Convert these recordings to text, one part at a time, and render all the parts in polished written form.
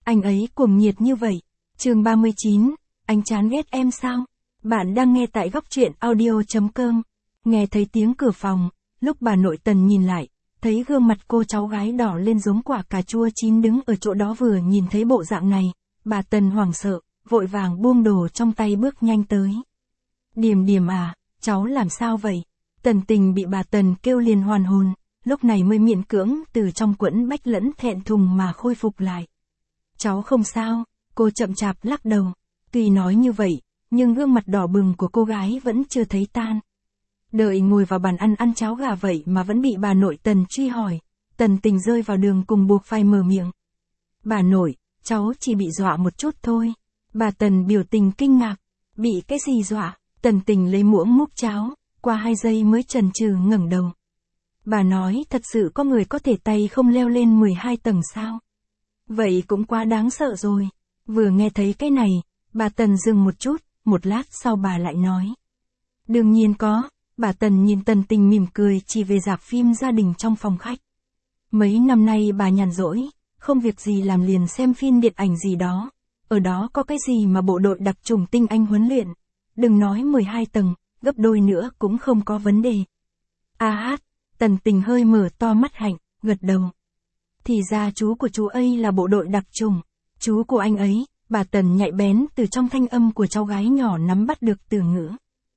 anh ấy cuồng nhiệt như vậy. Chương 39, anh chán ghét em sao? Bạn đang nghe tại góc truyện audio.com. Nghe thấy tiếng cửa phòng, lúc bà nội Tần nhìn lại, thấy gương mặt cô cháu gái đỏ lên giống quả cà chua chín đứng ở chỗ đó. Vừa nhìn thấy bộ dạng này, bà Tần hoảng sợ, vội vàng buông đồ trong tay bước nhanh tới. Điềm Điềm à, cháu làm sao vậy? Tần Tình bị bà Tần kêu liền hoàn hồn, lúc này mới miễn cưỡng từ trong quẫn bách lẫn thẹn thùng mà khôi phục lại. Cháu không sao, cô chậm chạp lắc đầu. Tuy nói như vậy, nhưng gương mặt đỏ bừng của cô gái vẫn chưa thấy tan. Đợi ngồi vào bàn ăn cháo gà vậy mà vẫn bị bà nội Tần truy hỏi. Tần Tình rơi vào đường cùng buộc phải mở miệng. Bà nội, cháu chỉ bị dọa một chút thôi. Bà Tần biểu tình kinh ngạc. Bị cái gì dọa? Tần Tình lấy muỗng múc cháo, qua 2 giây mới chần chừ ngẩng đầu. Bà nói thật sự có người có thể tay không leo lên 12 tầng sao? Vậy cũng quá đáng sợ rồi. Vừa nghe thấy cái này, bà Tần dừng một chút, một lát sau bà lại nói. Đương nhiên có. Bà Tần nhìn Tần Tình mỉm cười chỉ về rạp phim gia đình trong phòng khách. Mấy năm nay bà nhàn rỗi, không việc gì làm liền xem phim điện ảnh gì đó. Ở đó có cái gì mà bộ đội đặc chủng tinh anh huấn luyện. Đừng nói 12 tầng, gấp đôi nữa cũng không có vấn đề. A hát, Tần Tình hơi mở to mắt hạnh, gật đầu. Thì ra chú của chú ấy là bộ đội đặc chủng. Chú của anh ấy, bà Tần nhạy bén từ trong thanh âm của cháu gái nhỏ nắm bắt được từ ngữ.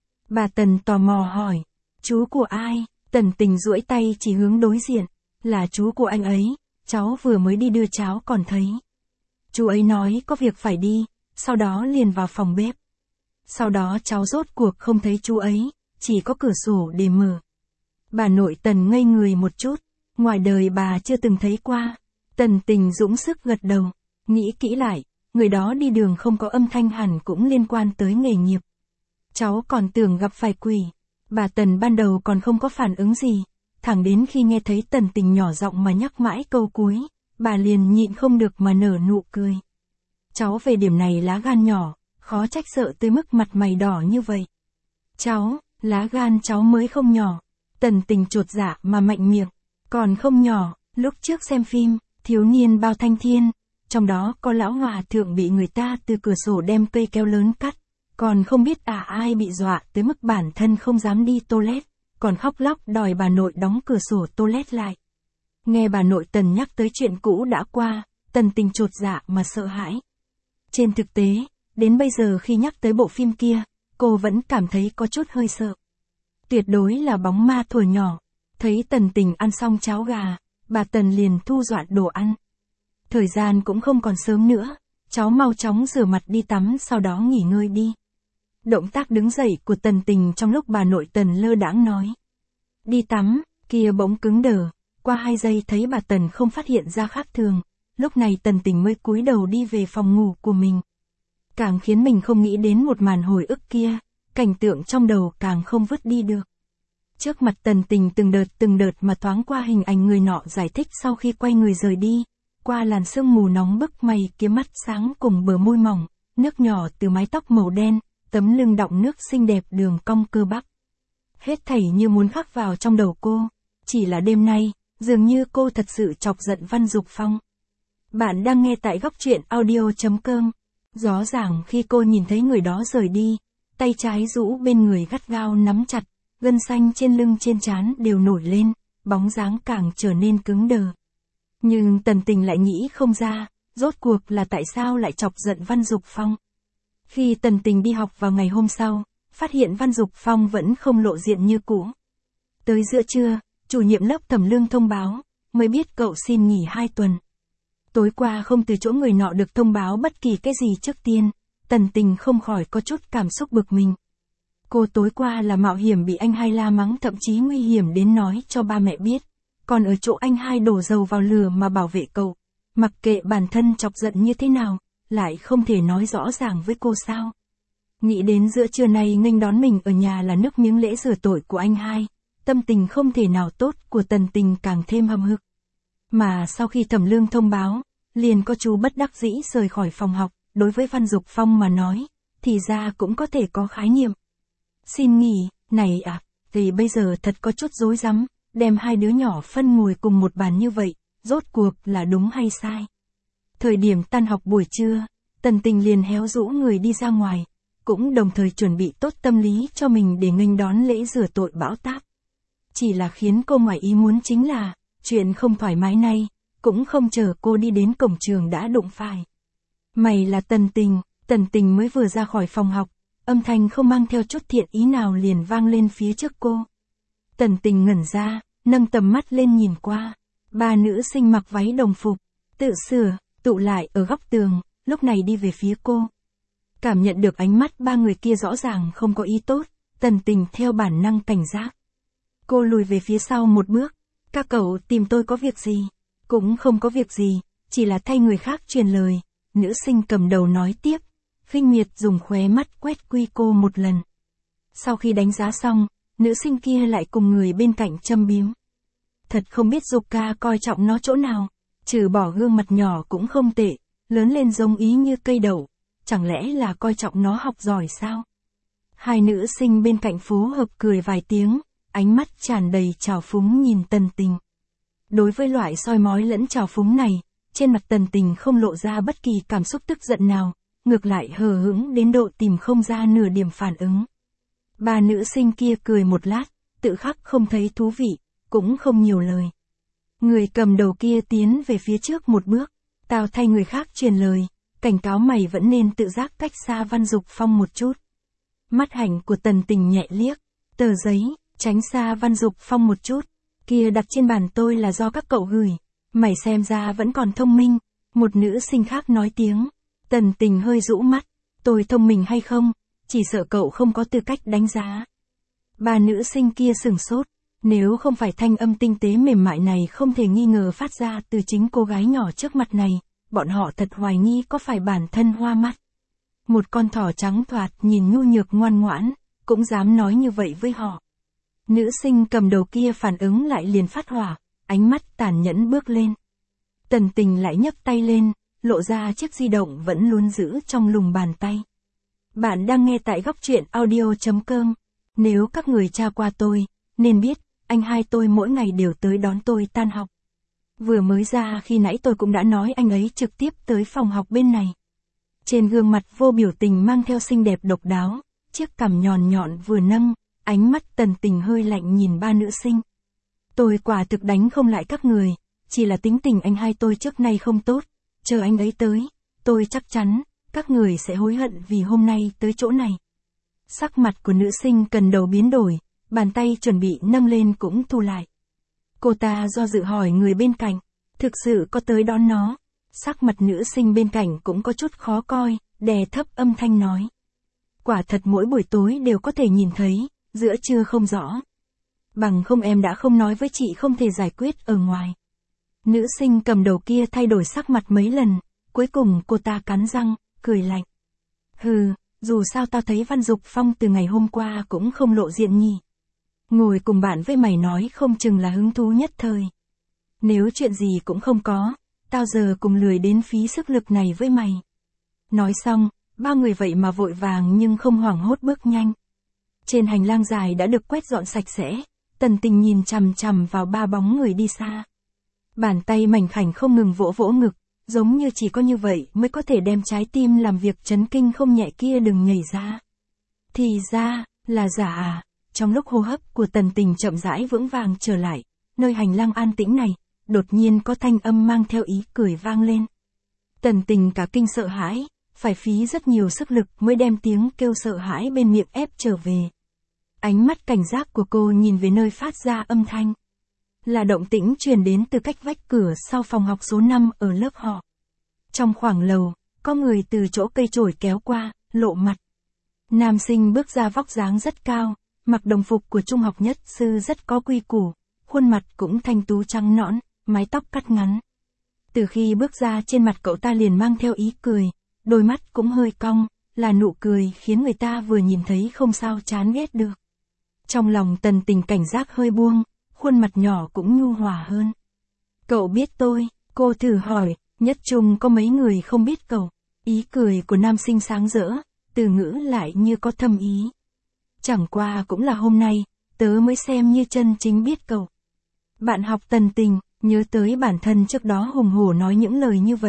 Bà Tần tò mò hỏi, chú của ai? Tần Tình duỗi tay chỉ hướng đối diện, là chú của anh ấy, cháu vừa mới đi đưa cháo còn thấy. Chú ấy nói có việc phải đi, sau đó liền vào phòng bếp. Sau đó cháu rốt cuộc không thấy chú ấy, chỉ có cửa sổ để mở. Bà nội Tần ngây người một chút, ngoài đời bà chưa từng thấy qua. Tần Tình dũng sức gật đầu, nghĩ kỹ lại, người đó đi đường không có âm thanh hẳn cũng liên quan tới nghề nghiệp. Cháu còn tưởng gặp phải quỷ. Bà Tần ban đầu còn không có phản ứng gì, thẳng đến khi nghe thấy Tần Tình nhỏ giọng mà nhắc mãi câu cuối, bà liền nhịn không được mà nở nụ cười. Cháu về điểm này lá gan nhỏ, khó trách sợ tới mức mặt mày đỏ như vậy. Cháu, lá gan cháu mới không nhỏ. Tần Tình chột dạ mà mạnh miệng, còn không nhỏ. Lúc trước xem phim, thiếu niên bao thanh thiên, trong đó có lão hòa thượng bị người ta từ cửa sổ đem cây keo lớn cắt. Còn không biết ai bị dọa tới mức bản thân không dám đi toilet, còn khóc lóc đòi bà nội đóng cửa sổ toilet lại. Nghe bà nội Tần nhắc tới chuyện cũ đã qua, Tần Tình chột dạ mà sợ hãi. Trên thực tế, đến bây giờ khi nhắc tới bộ phim kia, cô vẫn cảm thấy có chút hơi sợ. Tuyệt đối là bóng ma thuở nhỏ. Thấy Tần Tình ăn xong cháo gà, bà Tần liền thu dọn đồ ăn. Thời gian cũng không còn sớm nữa, cháu mau chóng rửa mặt đi tắm sau đó nghỉ ngơi đi. Động tác đứng dậy của Tần Tình trong lúc bà nội Tần lơ đãng nói. Đi tắm, kia bỗng cứng đờ, qua 2 giây thấy bà Tần không phát hiện ra khác thường, lúc này Tần Tình mới cúi đầu đi về phòng ngủ của mình. Càng khiến mình không nghĩ đến một màn hồi ức kia, cảnh tượng trong đầu càng không vứt đi được. Trước mặt Tần Tình từng đợt mà thoáng qua hình ảnh người nọ giải thích sau khi quay người rời đi, qua làn sương mù nóng bức mày kia mắt sáng cùng bờ môi mỏng, nước nhỏ từ mái tóc màu đen, tấm lưng đọng nước xinh đẹp đường cong cơ bắp. Hết thảy như muốn khắc vào trong đầu cô, chỉ là đêm nay, dường như cô thật sự chọc giận Văn Dục Phong. Bạn đang nghe tại góc truyện audio.com. Rõ ràng khi cô nhìn thấy người đó rời đi, tay trái rũ bên người gắt gao nắm chặt, gân xanh trên lưng trên trán đều nổi lên, bóng dáng càng trở nên cứng đờ. Nhưng Tần Tình lại nghĩ không ra, rốt cuộc là tại sao lại chọc giận Văn Dục Phong. Khi Tần Tình đi học vào ngày hôm sau, phát hiện Văn Dục Phong vẫn không lộ diện như cũ. Tới giữa trưa, chủ nhiệm lớp Thẩm Lương thông báo, mới biết cậu xin nghỉ 2 tuần. Tối qua không từ chỗ người nọ được thông báo bất kỳ cái gì trước tiên, Tần Tình không khỏi có chút cảm xúc bực mình. Cô tối qua là mạo hiểm bị anh hai la mắng, thậm chí nguy hiểm đến nói cho ba mẹ biết, còn ở chỗ anh hai đổ dầu vào lửa mà bảo vệ cậu, mặc kệ bản thân chọc giận như thế nào, lại không thể nói rõ ràng với cô sao. Nghĩ đến giữa trưa này nghênh đón mình ở nhà là nước miếng lễ rửa tội của anh hai, tâm tình không thể nào tốt của Tần Tình càng thêm hầm hực. Mà sau khi Thẩm Lương thông báo, liền có chú bất đắc dĩ rời khỏi phòng học, đối với Văn Dục Phong mà nói, thì ra cũng có thể có khái niệm. Xin nghỉ, này à, thì bây giờ thật có chút rối rắm, đem 2 đứa nhỏ phân ngồi cùng một bàn như vậy, rốt cuộc là đúng hay sai. Thời điểm tan học buổi trưa, Tần Tình liền héo rũ người đi ra ngoài, cũng đồng thời chuẩn bị tốt tâm lý cho mình để nghênh đón lễ rửa tội bão táp. Chỉ là khiến cô ngoài ý muốn chính là, chuyện không thoải mái này, cũng không chờ cô đi đến cổng trường đã đụng phải. Mày là Tần Tình mới vừa ra khỏi phòng học, âm thanh không mang theo chút thiện ý nào liền vang lên phía trước cô. Tần Tình ngẩn ra, nâng tầm mắt lên nhìn qua. Ba nữ sinh mặc váy đồng phục, tự sửa, tụ lại ở góc tường, lúc này đi về phía cô. Cảm nhận được ánh mắt ba người kia rõ ràng không có ý tốt, Tần Tình theo bản năng cảnh giác. Cô lùi về phía sau một bước. Các cậu tìm tôi có việc gì? Cũng không có việc gì, chỉ là thay người khác truyền lời. Nữ sinh cầm đầu nói tiếp, khinh miệt dùng khóe mắt quét quy cô một lần. Sau khi đánh giá xong, nữ sinh kia lại cùng người bên cạnh châm biếm. Thật không biết Dục ca coi trọng nó chỗ nào, trừ bỏ gương mặt nhỏ cũng không tệ, lớn lên giống ý như cây đậu, chẳng lẽ là coi trọng nó học giỏi sao? Hai nữ sinh bên cạnh phối hợp cười vài tiếng, ánh mắt tràn đầy trào phúng nhìn Tần Tình. Đối với loại soi mói lẫn trào phúng này, trên mặt Tần Tình không lộ ra bất kỳ cảm xúc tức giận nào, ngược lại hờ hững đến độ tìm không ra nửa điểm phản ứng. Ba nữ sinh kia cười một lát, tự khắc không thấy thú vị, cũng không nhiều lời. Người cầm đầu kia tiến về phía trước một bước, tao thay người khác truyền lời, cảnh cáo mày vẫn nên tự giác cách xa Văn Dục Phong một chút. Mắt hạnh của Tần Tình nhẹ liếc, tờ giấy, tránh xa Văn Dục Phong một chút, kia đặt trên bàn tôi là do các cậu gửi, mày xem ra vẫn còn thông minh, một nữ sinh khác nói tiếng. Tần Tình hơi rũ mắt, tôi thông minh hay không, chỉ sợ cậu không có tư cách đánh giá. Ba nữ sinh kia sửng sốt, nếu không phải thanh âm tinh tế mềm mại này không thể nghi ngờ phát ra từ chính cô gái nhỏ trước mặt này, bọn họ thật hoài nghi có phải bản thân hoa mắt. Một con thỏ trắng thoạt nhìn nhu nhược ngoan ngoãn, cũng dám nói như vậy với họ. Nữ sinh cầm đầu kia phản ứng lại liền phát hỏa, ánh mắt tàn nhẫn bước lên. Tần Tình lại nhấc tay lên, lộ ra chiếc di động vẫn luôn giữ trong lùng bàn tay. Bạn đang nghe tại góc truyện audio.com. Nếu các người tra qua tôi, nên biết, anh hai tôi mỗi ngày đều tới đón tôi tan học. Vừa mới ra khi nãy tôi cũng đã nói anh ấy trực tiếp tới phòng học bên này. Trên gương mặt vô biểu tình mang theo xinh đẹp độc đáo, chiếc cằm nhọn nhọn vừa nâng, ánh mắt Tần Tình hơi lạnh nhìn ba nữ sinh. Tôi quả thực đánh không lại các người, chỉ là tính tình anh hai tôi trước nay không tốt, chờ anh ấy tới, tôi chắc chắn, các người sẽ hối hận vì hôm nay tới chỗ này. Sắc mặt của nữ sinh cần đầu biến đổi, bàn tay chuẩn bị nâng lên cũng thu lại. Cô ta do dự hỏi người bên cạnh, thực sự có tới đón nó. Sắc mặt nữ sinh bên cạnh cũng có chút khó coi, đè thấp âm thanh nói. Quả thật mỗi buổi tối đều có thể nhìn thấy, giữa trưa không rõ. Bằng không em đã không nói với chị không thể giải quyết ở ngoài. Nữ sinh cầm đầu kia thay đổi sắc mặt mấy lần, cuối cùng cô ta cắn răng, cười lạnh. Hừ, dù sao tao thấy Văn Dục Phong từ ngày hôm qua cũng không lộ diện nhỉ. Ngồi cùng bạn với mày nói không chừng là hứng thú nhất thời. Nếu chuyện gì cũng không có, tao giờ cùng lười đến phí sức lực này với mày. Nói xong, ba người vậy mà vội vàng nhưng không hoảng hốt bước nhanh. Trên hành lang dài đã được quét dọn sạch sẽ, Tần Tình nhìn chằm chằm vào ba bóng người đi xa. Bàn tay mảnh khảnh không ngừng vỗ vỗ ngực, giống như chỉ có như vậy mới có thể đem trái tim làm việc chấn kinh không nhẹ kia đừng nhảy ra. Thì ra, là giả à? Trong lúc hô hấp của Tần Tình chậm rãi vững vàng trở lại, nơi hành lang an tĩnh này, đột nhiên có thanh âm mang theo ý cười vang lên. Tần Tình cả kinh sợ hãi, phải phí rất nhiều sức lực mới đem tiếng kêu sợ hãi bên miệng ép trở về. Ánh mắt cảnh giác của cô nhìn về nơi phát ra âm thanh. Là động tĩnh truyền đến từ cách vách cửa sau phòng học số 5 ở lớp họ. Trong khoảng lầu, có người từ chỗ cây chổi kéo qua, lộ mặt. Nam sinh bước ra vóc dáng rất cao, mặc đồng phục của trung học nhất sư rất có quy củ, khuôn mặt cũng thanh tú trắng nõn, mái tóc cắt ngắn. Từ khi bước ra trên mặt cậu ta liền mang theo ý cười, đôi mắt cũng hơi cong, là nụ cười khiến người ta vừa nhìn thấy không sao chán ghét được. Trong lòng Tần Tình cảnh giác hơi buông, khuôn mặt nhỏ cũng nhu hòa hơn. Cậu biết tôi, cô thử hỏi, nhất trung có mấy người không biết cậu. Ý cười của nam sinh sáng rỡ, từ ngữ lại như có thâm ý. Chẳng qua cũng là hôm nay, tớ mới xem như chân chính biết cậu. Bạn học Tần Tình, nhớ tới bản thân trước đó hùng hổ nói những lời như vậy,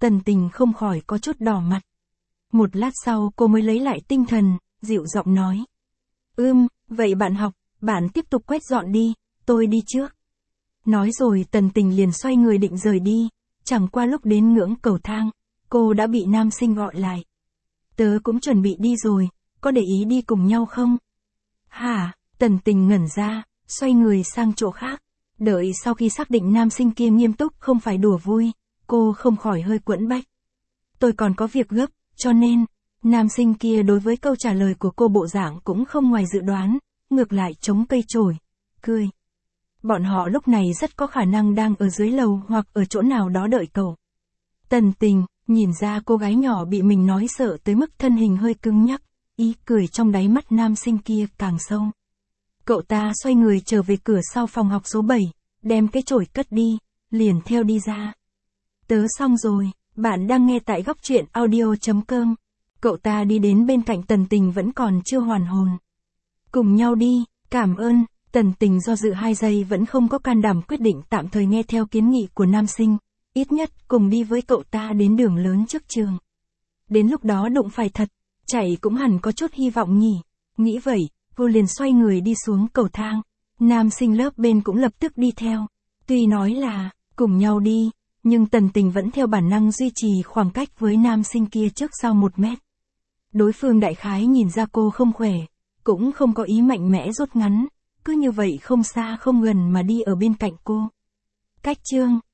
Tần Tình không khỏi có chút đỏ mặt. Một lát sau cô mới lấy lại tinh thần, dịu giọng nói. Vậy bạn học, bạn tiếp tục quét dọn đi, tôi đi trước. Nói rồi Tần Tình liền xoay người định rời đi, chẳng qua lúc đến ngưỡng cầu thang, cô đã bị nam sinh gọi lại. Tớ cũng chuẩn bị đi rồi, có để ý đi cùng nhau không? Hả? Tần Tình ngẩn ra, xoay người sang chỗ khác. Đợi sau khi xác định nam sinh kia nghiêm túc không phải đùa vui, cô không khỏi hơi quẫn bách. Tôi còn có việc gấp, cho nên, nam sinh kia đối với câu trả lời của cô bộ dạng cũng không ngoài dự đoán, ngược lại chống cây chổi, cười. Bọn họ lúc này rất có khả năng đang ở dưới lầu hoặc ở chỗ nào đó đợi cậu. Tần Tình, nhìn ra cô gái nhỏ bị mình nói sợ tới mức thân hình hơi cứng nhắc, ý cười trong đáy mắt nam sinh kia càng sâu. Cậu ta xoay người trở về cửa sau phòng học số 7, đem cái chổi cất đi, liền theo đi ra. Tớ xong rồi, bạn đang nghe tại góc truyện audio.com. Cậu ta đi đến bên cạnh Tần Tình vẫn còn chưa hoàn hồn. Cùng nhau đi, cảm ơn. Tần Tình do dự 2 giây vẫn không có can đảm quyết định tạm thời nghe theo kiến nghị của nam sinh, ít nhất cùng đi với cậu ta đến đường lớn trước trường. Đến lúc đó đụng phải thật, chạy cũng hẳn có chút hy vọng nhỉ. Nghĩ vậy, cô liền xoay người đi xuống cầu thang. Nam sinh lớp bên cũng lập tức đi theo. Tuy nói là, cùng nhau đi, nhưng Tần Tình vẫn theo bản năng duy trì khoảng cách với nam sinh kia trước sau 1 mét. Đối phương đại khái nhìn ra cô không khỏe, cũng không có ý mạnh mẽ rút ngắn, cứ như vậy không xa không gần mà đi ở bên cạnh cô. Cách chương